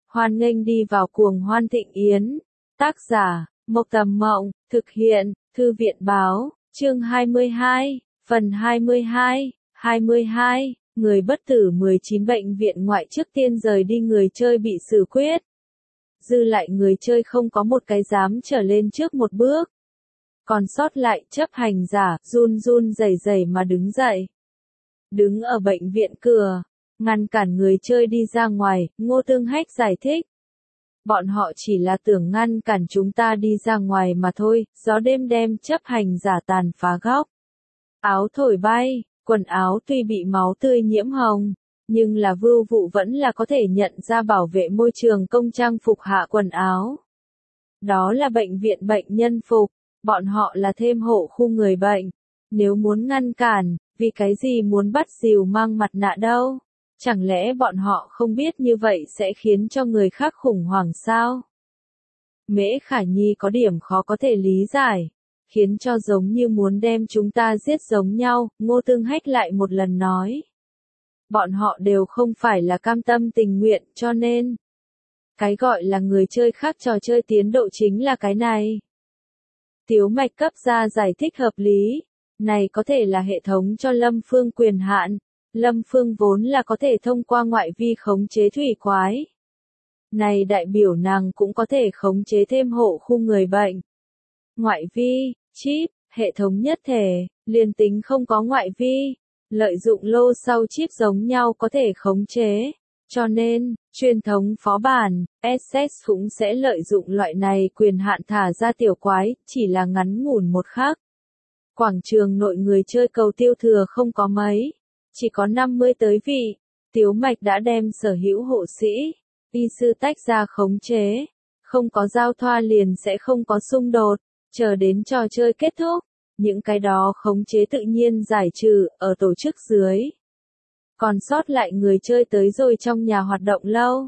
Hoan nghênh đi vào cuồng hoan thịnh yến. Tác giả, Mộc Tầm Mộng, thực hiện, Thư viện Báo, chương 22, phần 22, người bất tử 19 bệnh viện ngoại trước tiên rời đi người chơi bị xử quyết. Dư lại người chơi không có một cái dám trở lên trước một bước. Còn sót lại chấp hành giả, run run rẩy rẩy mà đứng dậy. Đứng ở bệnh viện cửa, ngăn cản người chơi đi ra ngoài, Ngô Tương Hách giải thích. Bọn họ chỉ là tưởng ngăn cản chúng ta đi ra ngoài mà thôi, gió đêm đem chấp hành giả tàn phá góc. Áo thổi bay, quần áo tuy bị máu tươi nhiễm hồng, nhưng là Vưu Vụ vẫn là có thể nhận ra bảo vệ môi trường công trang phục hạ quần áo. Đó là bệnh viện bệnh nhân phục, bọn họ là thêm hộ khu người bệnh. Nếu muốn ngăn cản, vì cái gì muốn bắt dìu mang mặt nạ đâu? Chẳng lẽ bọn họ không biết như vậy sẽ khiến cho người khác khủng hoảng sao? Mễ Khả Nhi có điểm khó có thể lý giải, khiến cho giống như muốn đem chúng ta giết giống nhau, Ngô Tương Hách lại một lần nói. Bọn họ đều không phải là cam tâm tình nguyện, cho nên cái gọi là người chơi khác trò chơi tiến độ chính là cái này. Tiếu Mạch cấp ra giải thích hợp lý, này có thể là hệ thống cho Lâm Phương quyền hạn. Lâm Phương vốn là có thể thông qua ngoại vi khống chế thủy quái. Này đại biểu nàng cũng có thể khống chế thêm hộ khu người bệnh. Ngoại vi, chip, hệ thống nhất thể, liền tính không có ngoại vi, lợi dụng lô sau chip giống nhau có thể khống chế. Cho nên, truyền thống phó bản, SS cũng sẽ lợi dụng loại này quyền hạn thả ra tiểu quái, chỉ là ngắn ngủn một khắc. Quảng trường nội người chơi cầu tiêu thừa không có mấy. Chỉ có 50 tới vị, Tiếu Mạch đã đem sở hữu hộ sĩ, y sư tách ra khống chế, không có giao thoa liền sẽ không có xung đột, chờ đến trò chơi kết thúc, những cái đó khống chế tự nhiên giải trừ, ở tổ chức dưới. Còn sót lại người chơi tới rồi trong nhà hoạt động lâu.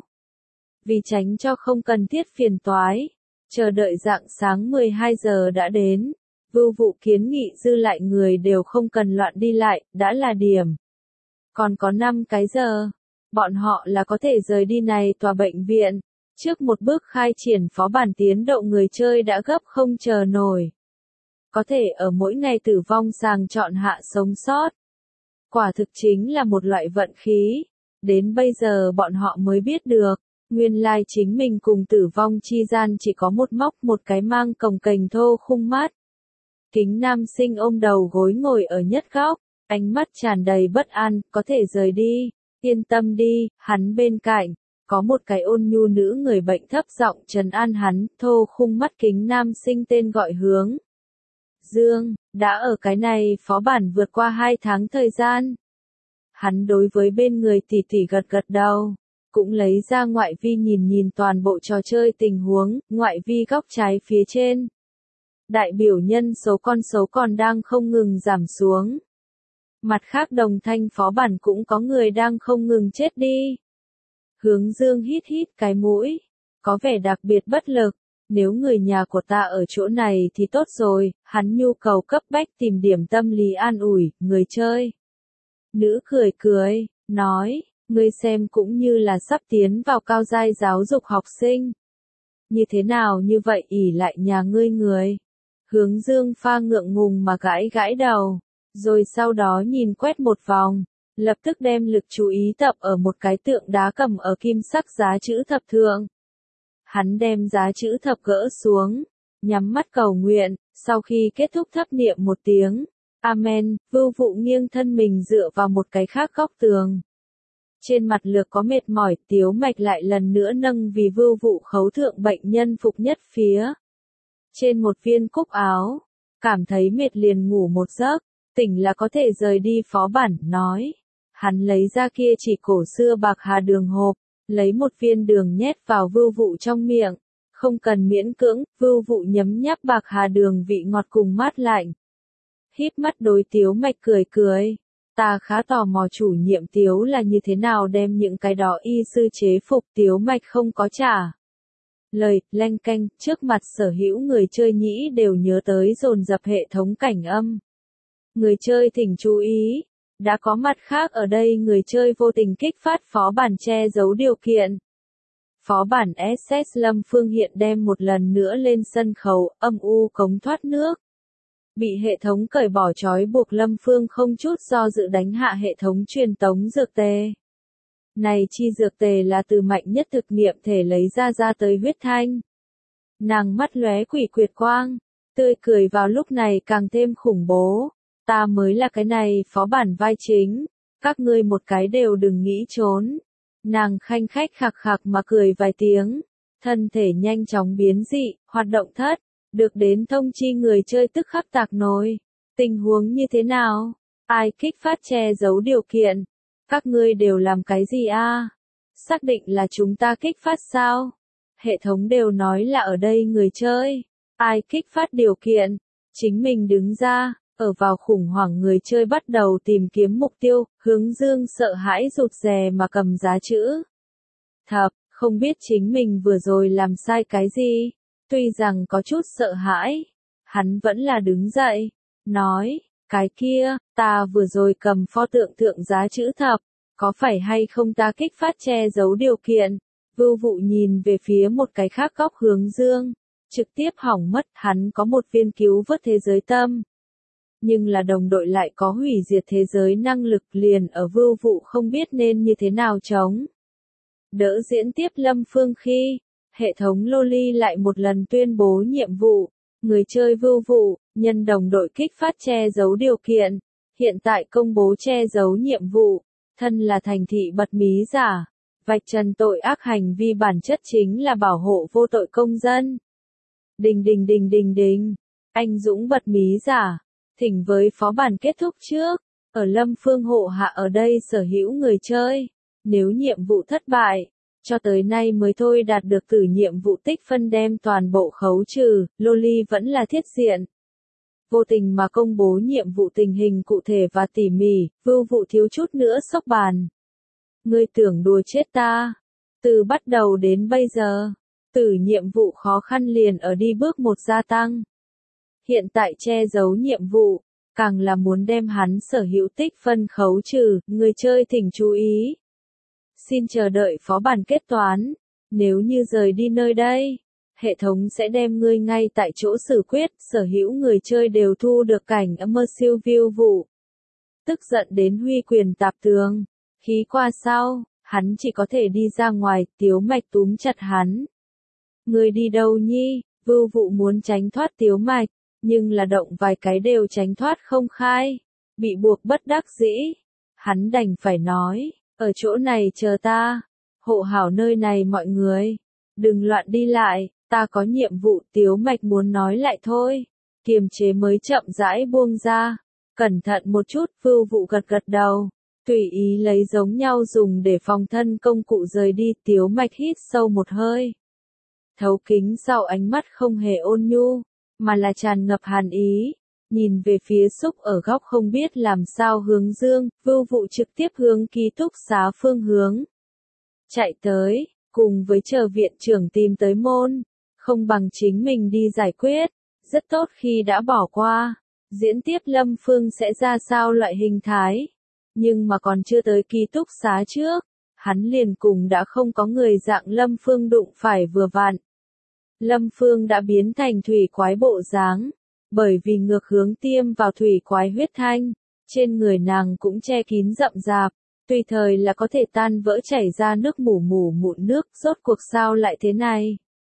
Vì tránh cho không cần thiết phiền toái, chờ đợi rạng sáng 12 giờ đã đến, Vưu Vụ kiến nghị dư lại người đều không cần loạn đi lại, đã là điểm. Còn có 5 cái giờ, bọn họ là có thể rời đi này tòa bệnh viện. Trước một bước khai triển phó bản tiến độ người chơi đã gấp không chờ nổi. Có thể ở mỗi ngày tử vong sàng chọn hạ sống sót. Quả thực chính là một loại vận khí. Đến bây giờ bọn họ mới biết được, nguyên lai chính mình cùng tử vong chi gian chỉ có một móc một cái mang cồng kềnh thô khung mắt. Kính nam sinh ôm đầu gối ngồi ở nhất góc. Ánh mắt tràn đầy bất an, có thể rời đi, yên tâm đi, hắn bên cạnh, có một cái ôn nhu nữ người bệnh thấp giọng trấn an hắn, thô khung mắt kính nam sinh tên gọi Hướng Dương, đã ở cái này phó bản vượt qua 2 tháng thời gian. Hắn đối với bên người tỉ tỉ gật gật đầu, cũng lấy ra ngoại vi nhìn toàn bộ trò chơi tình huống, ngoại vi góc trái phía trên. Đại biểu nhân số con số còn đang không ngừng giảm xuống. Mặt khác đồng thanh phó bản cũng có người đang không ngừng chết đi. Hướng Dương hít cái mũi, có vẻ đặc biệt bất lực, nếu người nhà của ta ở chỗ này thì tốt rồi, hắn nhu cầu cấp bách tìm điểm tâm lý an ủi, người chơi. Nữ cười, nói, ngươi xem cũng như là sắp tiến vào cao giai giáo dục học sinh. Như thế nào như vậy ỷ lại nhà ngươi người. Hướng Dương pha ngượng ngùng mà gãi đầu. Rồi sau đó nhìn quét một vòng, lập tức đem lực chú ý tập ở một cái tượng đá cầm ở kim sắc giá chữ thập thượng. Hắn đem giá chữ thập gỡ xuống, nhắm mắt cầu nguyện, sau khi kết thúc thấp niệm một tiếng, Amen, Vưu Vụ nghiêng thân mình dựa vào một cái khác góc tường. Trên mặt lược có mệt mỏi, Tiếu Mạch lại lần nữa nâng vì Vưu Vụ khấu thượng bệnh nhân phục nhất phía. Trên một viên cúc áo, cảm thấy mệt liền ngủ một giấc. Tỉnh là có thể rời đi phó bản, nói. Hắn lấy ra kia chỉ cổ xưa bạc hà đường hộp, lấy một viên đường nhét vào Vưu Vụ trong miệng. Không cần miễn cưỡng, Vưu Vụ nhấm nháp bạc hà đường vị ngọt cùng mát lạnh. Híp mắt đối Tiếu Mạch cười. Ta khá tò mò chủ nhiệm Tiếu là như thế nào đem những cái đó y sư chế phục. Tiếu Mạch không có trả lời, leng keng, trước mặt sở hữu người chơi nhĩ đều nhớ tới dồn dập hệ thống cảnh âm. Người chơi thỉnh chú ý, đã có mặt khác ở đây người chơi vô tình kích phát phó bản che giấu điều kiện. Phó bản SS Lâm Phương hiện đem một lần nữa lên sân khấu, âm u cống thoát nước. Bị hệ thống cởi bỏ trói buộc Lâm Phương không chút do dự đánh hạ hệ thống truyền tống dược tề. Này chi dược tề là từ mạnh nhất thực nghiệm thể lấy ra tới huyết thanh. Nàng mắt lóe quỷ quyệt quang, tươi cười vào lúc này càng thêm khủng bố. Ta mới là cái này phó bản vai chính, các ngươi một cái đều đừng nghĩ trốn. Nàng khanh khách khạc khạc mà cười vài tiếng, thân thể nhanh chóng biến dị, hoạt động thất, được đến thông chi người chơi tức khắc tạc nồi. Tình huống như thế nào? Ai kích phát che giấu điều kiện? Các ngươi đều làm cái gì a? Xác định là chúng ta kích phát sao? Hệ thống đều nói là ở đây người chơi. Ai kích phát điều kiện? Chính mình đứng ra, ở vào khủng hoảng người chơi bắt đầu tìm kiếm mục tiêu, Hướng Dương sợ hãi rụt rè mà cầm giá chữ. Thập, không biết chính mình vừa rồi làm sai cái gì, tuy rằng có chút sợ hãi, hắn vẫn là đứng dậy, nói, cái kia, ta vừa rồi cầm pho tượng thượng giá chữ thập, có phải hay không ta kích phát che giấu điều kiện, Vưu Vụ nhìn về phía một cái khác góc Hướng Dương, trực tiếp hỏng mất, hắn có một viên cứu vớt thế giới tâm. Nhưng là đồng đội lại có hủy diệt thế giới năng lực liền ở Vưu Vụ không biết nên như thế nào chống. Đỡ diễn tiếp Lâm Phương khi, hệ thống Loli lại một lần tuyên bố nhiệm vụ, người chơi Vưu Vụ, nhân đồng đội kích phát che giấu điều kiện, hiện tại công bố che giấu nhiệm vụ, thân là thành thị bật mí giả, vạch trần tội ác hành vi bản chất chính là bảo hộ vô tội công dân. Đình đình đình đình đình, anh Dũng bật mí giả, thỉnh với phó bản kết thúc trước, ở Lâm Phương hộ hạ ở đây sở hữu người chơi, nếu nhiệm vụ thất bại, cho tới nay mới thôi đạt được từ nhiệm vụ tích phân đem toàn bộ khấu trừ, Loli vẫn là thiết diện. Vô tình mà công bố nhiệm vụ tình hình cụ thể và tỉ mỉ, Vưu Vụ thiếu chút nữa sốc bàn. Ngươi tưởng đùa chết ta? Từ bắt đầu đến bây giờ, từ nhiệm vụ khó khăn liền ở đi bước một gia tăng. Hiện tại che giấu nhiệm vụ, càng là muốn đem hắn sở hữu tích phân khấu trừ, người chơi thỉnh chú ý. Xin chờ đợi phó bản kết toán, nếu như rời đi nơi đây, hệ thống sẽ đem ngươi ngay tại chỗ xử quyết, sở hữu người chơi đều thu được cảnh immersive view vụ. Tức giận đến huy quyền tạp tường, khí qua sau, hắn chỉ có thể đi ra ngoài, Tiếu Mạch túm chặt hắn. Ngươi đi đâu nhi? Vưu Vụ muốn tránh thoát Tiếu Mạch, nhưng là động vài cái đều tránh thoát không khai, bị buộc bất đắc dĩ. Hắn đành phải nói, ở chỗ này chờ ta, hộ hảo nơi này mọi người, đừng loạn đi lại, ta có nhiệm vụ. Tiếu Mạch muốn nói lại thôi, kiềm chế mới chậm rãi buông ra, cẩn thận một chút. Vưu Vụ gật gật đầu, tùy ý lấy giống nhau dùng để phòng thân công cụ rời đi. Tiếu Mạch hít sâu một hơi, thấu kính sau ánh mắt không hề ôn nhu, mà là tràn ngập hàn ý, nhìn về phía xúc ở góc không biết làm sao Hướng Dương, Vưu Vụ trực tiếp hướng ký túc xá phương hướng. Chạy tới, cùng với chờ viện trưởng tìm tới môn, không bằng chính mình đi giải quyết, rất tốt khi đã bỏ qua, diễn tiếp Lâm Phương sẽ ra sao loại hình thái. Nhưng mà còn chưa tới ký túc xá trước, hắn liền cùng đã không có người dạng Lâm Phương đụng phải vừa vặn. Lâm Phương đã biến thành thủy quái bộ dáng, bởi vì ngược hướng tiêm vào thủy quái huyết thanh, trên người nàng cũng che kín rậm rạp, tùy thời là có thể tan vỡ chảy ra nước mụn nước, rốt cuộc sao lại thế này?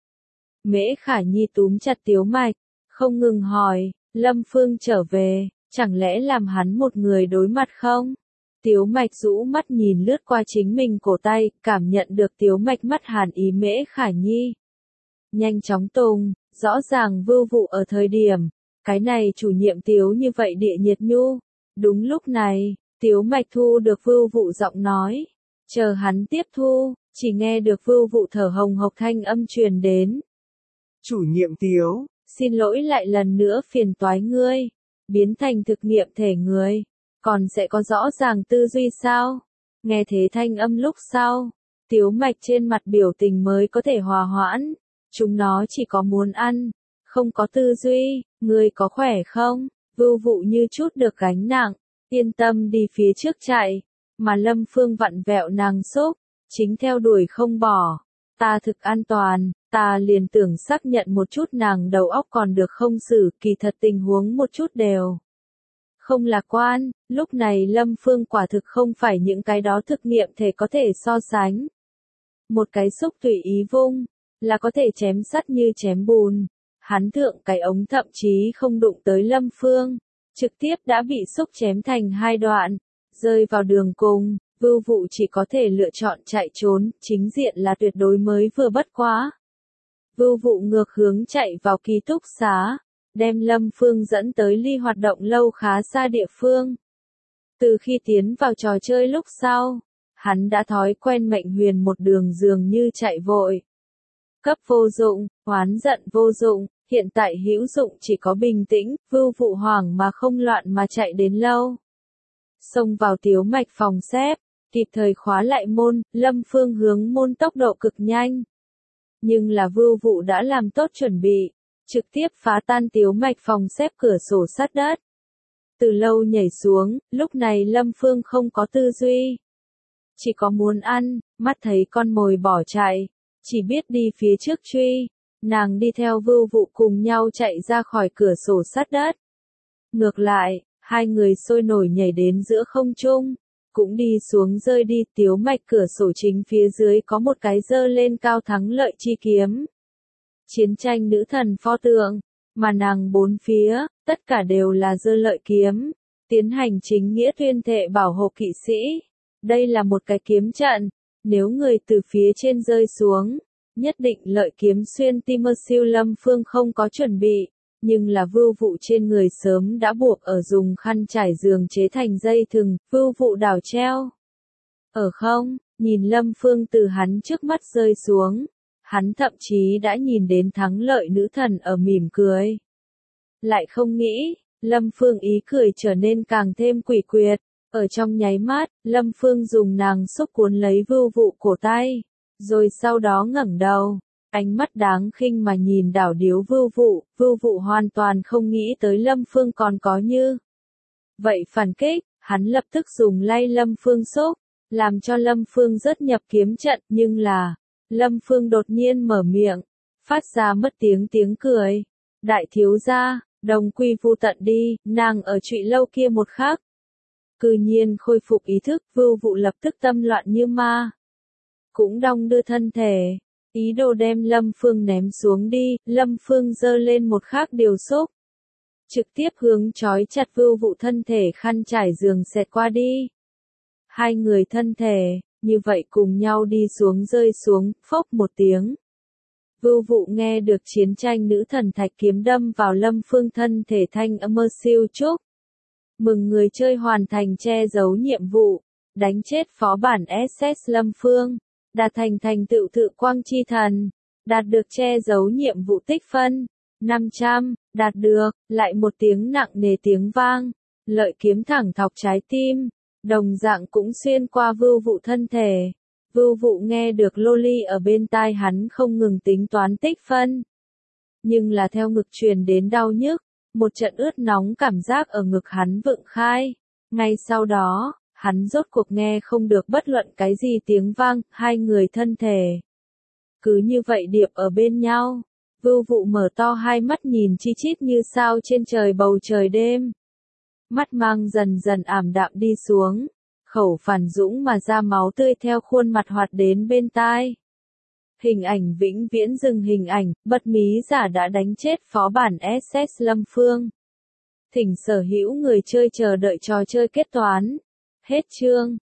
Mễ Khả Nhi túm chặt Tiếu Mạch, không ngừng hỏi, Lâm Phương trở về, chẳng lẽ làm hắn một người đối mặt không? Tiếu Mạch rũ mắt nhìn lướt qua chính mình cổ tay, cảm nhận được Tiếu Mạch mắt hàn ý. Mễ Khả Nhi nhanh chóng tùng, rõ ràng Vưu Vụ ở thời điểm, cái này chủ nhiệm Tiếu như vậy địa nhiệt nhu. Đúng lúc này, Tiếu Mạch thu được Vưu Vụ giọng nói, chờ hắn tiếp thu, chỉ nghe được Vưu Vụ thở hồng hộc thanh âm truyền đến. Chủ nhiệm Tiếu, xin lỗi lại lần nữa phiền toái ngươi, biến thành thực nghiệm thể người, còn sẽ có rõ ràng tư duy sao? Nghe thế thanh âm lúc sau, Tiếu Mạch trên mặt biểu tình mới có thể hòa hoãn. Chúng nó chỉ có muốn ăn, không có tư duy, ngươi có khỏe không? Vưu Vụ như chút được gánh nặng, yên tâm đi phía trước chạy, mà Lâm Phương vặn vẹo nàng xúc, chính theo đuổi không bỏ. ta thực an toàn, ta liền tưởng xác nhận một chút nàng đầu óc còn được không xử, kỳ thật tình huống một chút đều không lạc quan, lúc này Lâm Phương quả thực không phải những cái đó thực nghiệm thể có thể so sánh. Một cái xúc tùy ý vung, là có thể chém sắt như chém bùn. Hắn thượng cái ống thậm chí không đụng tới Lâm Phương, trực tiếp đã bị xúc chém thành hai đoạn, rơi vào đường cùng, Vưu Vụ chỉ có thể lựa chọn chạy trốn, chính diện là tuyệt đối mới vừa bất quá. Vưu Vụ ngược hướng chạy vào ký túc xá, đem Lâm Phương dẫn tới ly hoạt động lâu khá xa địa phương. Từ khi tiến vào trò chơi lúc sau, hắn đã thói quen mệnh huyền một đường dường như chạy vội. Cấp vô dụng, oán giận vô dụng, hiện tại hữu dụng chỉ có bình tĩnh, Vưu Vụ hoảng mà không loạn mà chạy đến lâu. Xông vào Tiếu Mạch phòng xếp, kịp thời khóa lại môn, Lâm Phương hướng môn tốc độ cực nhanh. Nhưng là Vưu Vụ đã làm tốt chuẩn bị, trực tiếp phá tan Tiếu Mạch phòng xếp cửa sổ sát đất. Từ lâu nhảy xuống, lúc này Lâm Phương không có tư duy. Chỉ có muốn ăn, mắt thấy con mồi bỏ chạy, chỉ biết đi phía trước truy. Nàng đi theo Vưu Vụ cùng nhau chạy ra khỏi cửa sổ sát đất. Ngược lại, hai người sôi nổi nhảy đến giữa không trung, cũng đi xuống rơi đi. Tiếu Mạch cửa sổ chính phía dưới có một cái giơ lên cao thắng lợi chi kiếm. Chiến tranh nữ thần pho tượng, mà nàng bốn phía, tất cả đều là giơ lợi kiếm, tiến hành chính nghĩa tuyên thệ bảo hộ kỵ sĩ. Đây là một cái kiếm trận, nếu người từ phía trên rơi xuống, nhất định lợi kiếm xuyên tim. Siêu Lâm Phương không có chuẩn bị, nhưng là Vưu Vụ trên người sớm đã buộc ở dùng khăn trải giường chế thành dây thừng, Vưu Vụ đảo treo. Ở không, nhìn Lâm Phương từ hắn trước mắt rơi xuống, hắn thậm chí đã nhìn đến thắng lợi nữ thần ở mỉm cười. Lại không nghĩ, Lâm Phương ý cười trở nên càng thêm quỷ quyệt, ở trong nháy mắt, Lâm Phương dùng nàng xúc cuốn lấy Vưu Vụ cổ tay, rồi sau đó ngẩng đầu, ánh mắt đáng khinh mà nhìn đảo điếu Vưu Vụ hoàn toàn không nghĩ tới Lâm Phương còn có như vậy phản kích, hắn lập tức dùng lay Lâm Phương xúc, làm cho Lâm Phương rớt nhập kiếm trận, nhưng là, Lâm Phương đột nhiên mở miệng, phát ra mất tiếng cười. Đại thiếu gia, đồng quy vu tận đi, nàng ở trụy lâu kia một khắc. Cư nhiên khôi phục ý thức, Vưu Vụ lập tức tâm loạn như ma. Cũng đong đưa thân thể, ý đồ đem Lâm Phương ném xuống đi, Lâm Phương giơ lên một khác điều xúc. Trực tiếp hướng trói chặt Vưu Vụ thân thể khăn trải giường xẹt qua đi. Hai người thân thể, như vậy cùng nhau đi xuống rơi xuống, phốc một tiếng. Vưu Vụ nghe được chiến tranh nữ thần thạch kiếm đâm vào Lâm Phương thân thể thanh âm siêu chúc. Mừng người chơi hoàn thành che giấu nhiệm vụ, đánh chết phó bản SS Lâm Phương, đạt thành thành tựu tự quang chi thần, đạt được che giấu nhiệm vụ tích phân, 500, đạt được, lại một tiếng nặng nề tiếng vang, lợi kiếm thẳng thọc trái tim, đồng dạng cũng xuyên qua Vưu Vụ thân thể. Vưu Vụ nghe được Loli ở bên tai hắn không ngừng tính toán tích phân. Nhưng là theo ngực truyền đến đau nhức, một trận ướt nóng cảm giác ở ngực hắn vượng khai. Ngay sau đó, hắn rốt cuộc nghe không được bất luận cái gì tiếng vang, hai người thân thể. Cứ như vậy điệp ở bên nhau, Vưu Vụ mở to hai mắt nhìn chi chít như sao trên trời bầu trời đêm. Mắt mang dần dần ảm đạm đi xuống, khẩu phản dũng mà ra máu tươi theo khuôn mặt hoạt đến bên tai. Hình ảnh vĩnh viễn dừng hình ảnh, bật mí giả đã đánh chết phó bản SS Lâm Phương. Thỉnh sở hữu người chơi chờ đợi trò chơi kết toán. Hết chương.